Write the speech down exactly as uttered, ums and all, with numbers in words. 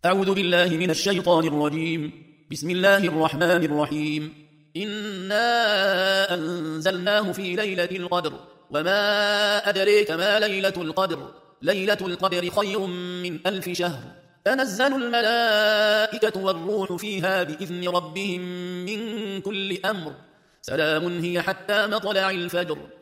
أعوذ بالله من الشيطان الرجيم. بسم الله الرحمن الرحيم. إنا أنزلناه في ليلة القدر وما أدريك ما ليلة القدر ليلة القدر خير من ألف شهر. تنزل الملائكة والروح فيها بإذن ربهم من كل أمر. سلام هي حتى مطلع الفجر.